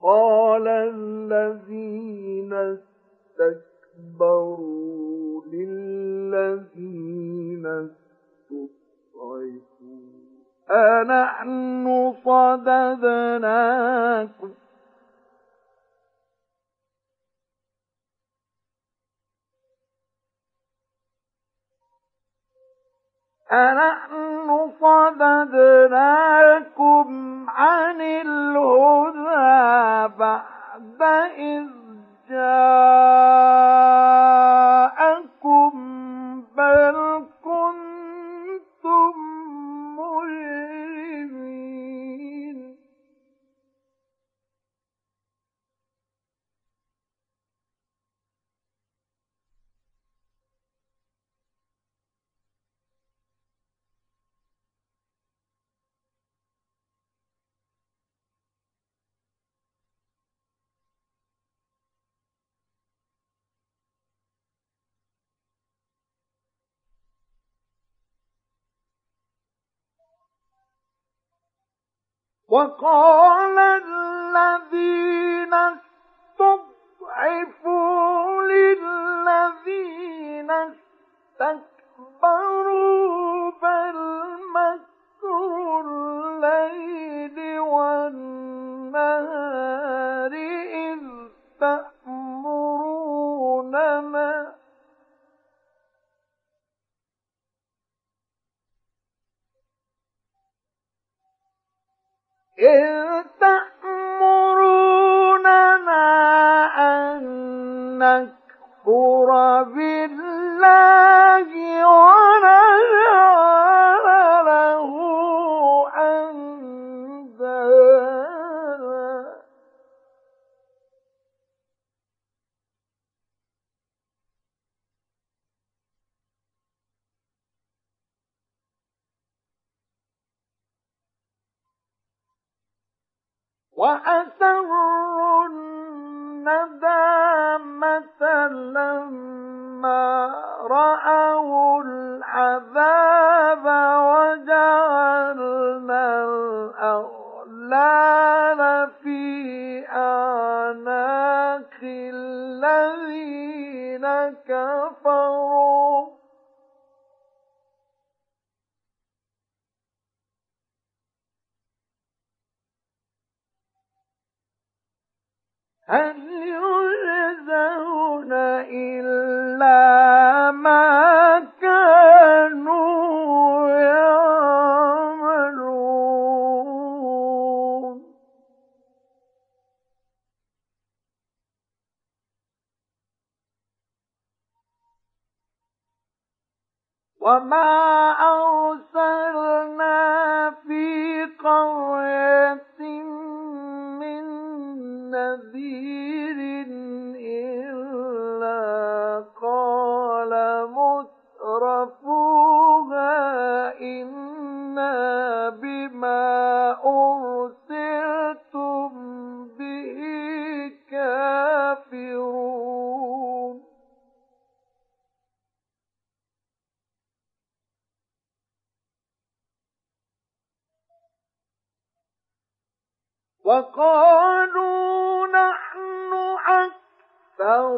قال الذين استكبروا للذين استضعفوا أنحن صددناكم عن الهدى بعد إذ جاءكم بل كنتم مجرمين وقال الذين استضعفوا للذين استكبروا بل مكر الليل والنهار إذ تأمروننا أن نكفر بالله ونجعل له أندادا وأسروا الندامة لما رأوا العذاب وجعلنا الأغلال في أعناق الذين كفروا هل يجزون إلا ما كانوا يعملون وما أرسلنا في قرية من نذير إلا قال مترفوها إنا بما أرسلتم به كافرون وقالوا نحن أكثر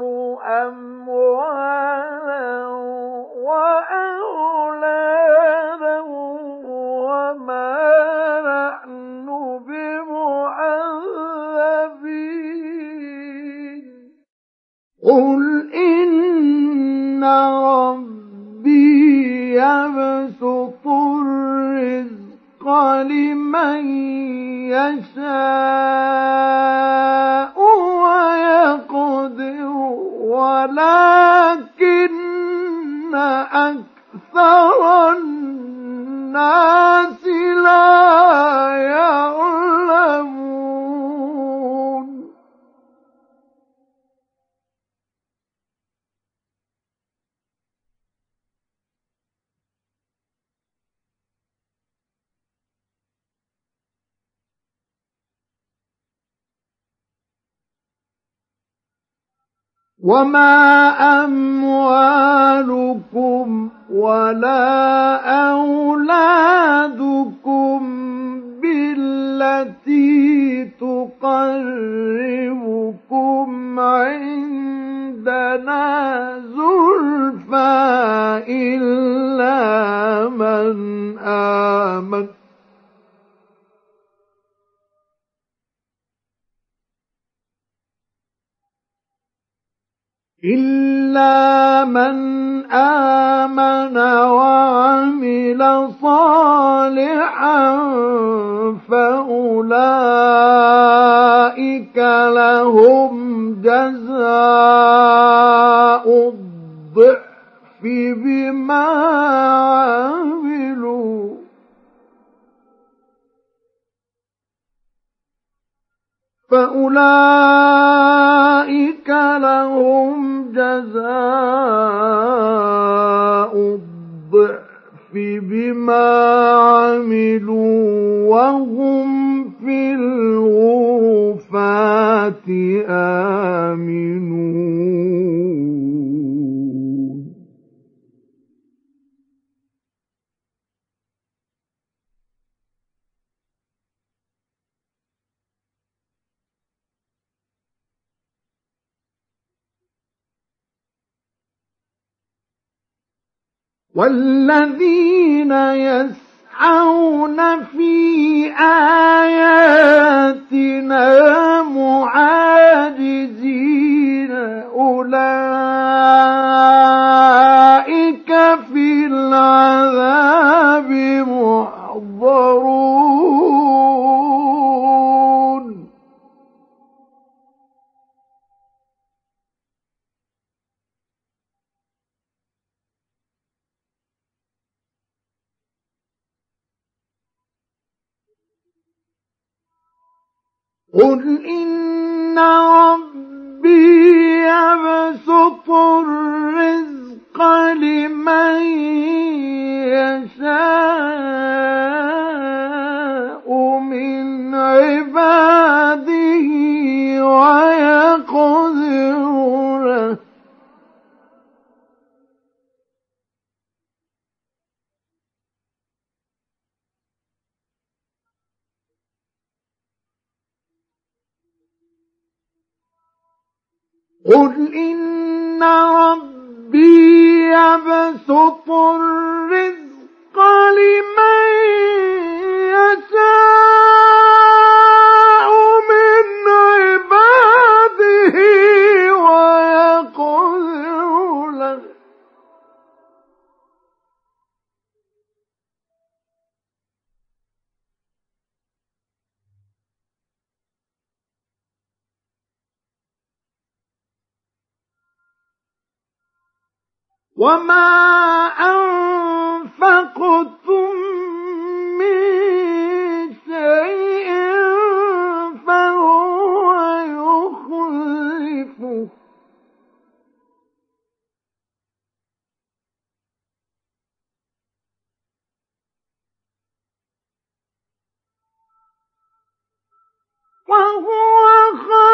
أموالا وأولادا وما نحن بمعذبين قل إن ربي يبسط الرزق لمن يشاء ويقدر ولكن أكثر الناس لا يعلمون وما أموالكم ولا أولادكم بالتي تقربكم إلا من آمن وعمل صالحا فأولئك لهم جزاء الضعف بما عملوا فأولئك لهم جزاء الضعف بما عملوا وهم في الغرفات آمنون والذين يسعون في آياتنا معاجزين أولئك في العذاب محضرون قل إن ربي يبسط الرزق لمن يشاء من عباده ويقدر له قل إن ربي يبسط الرزق لمن يشاء من عباده ويقدر له وما أنفقتم من شيء فهو يخلفه وهو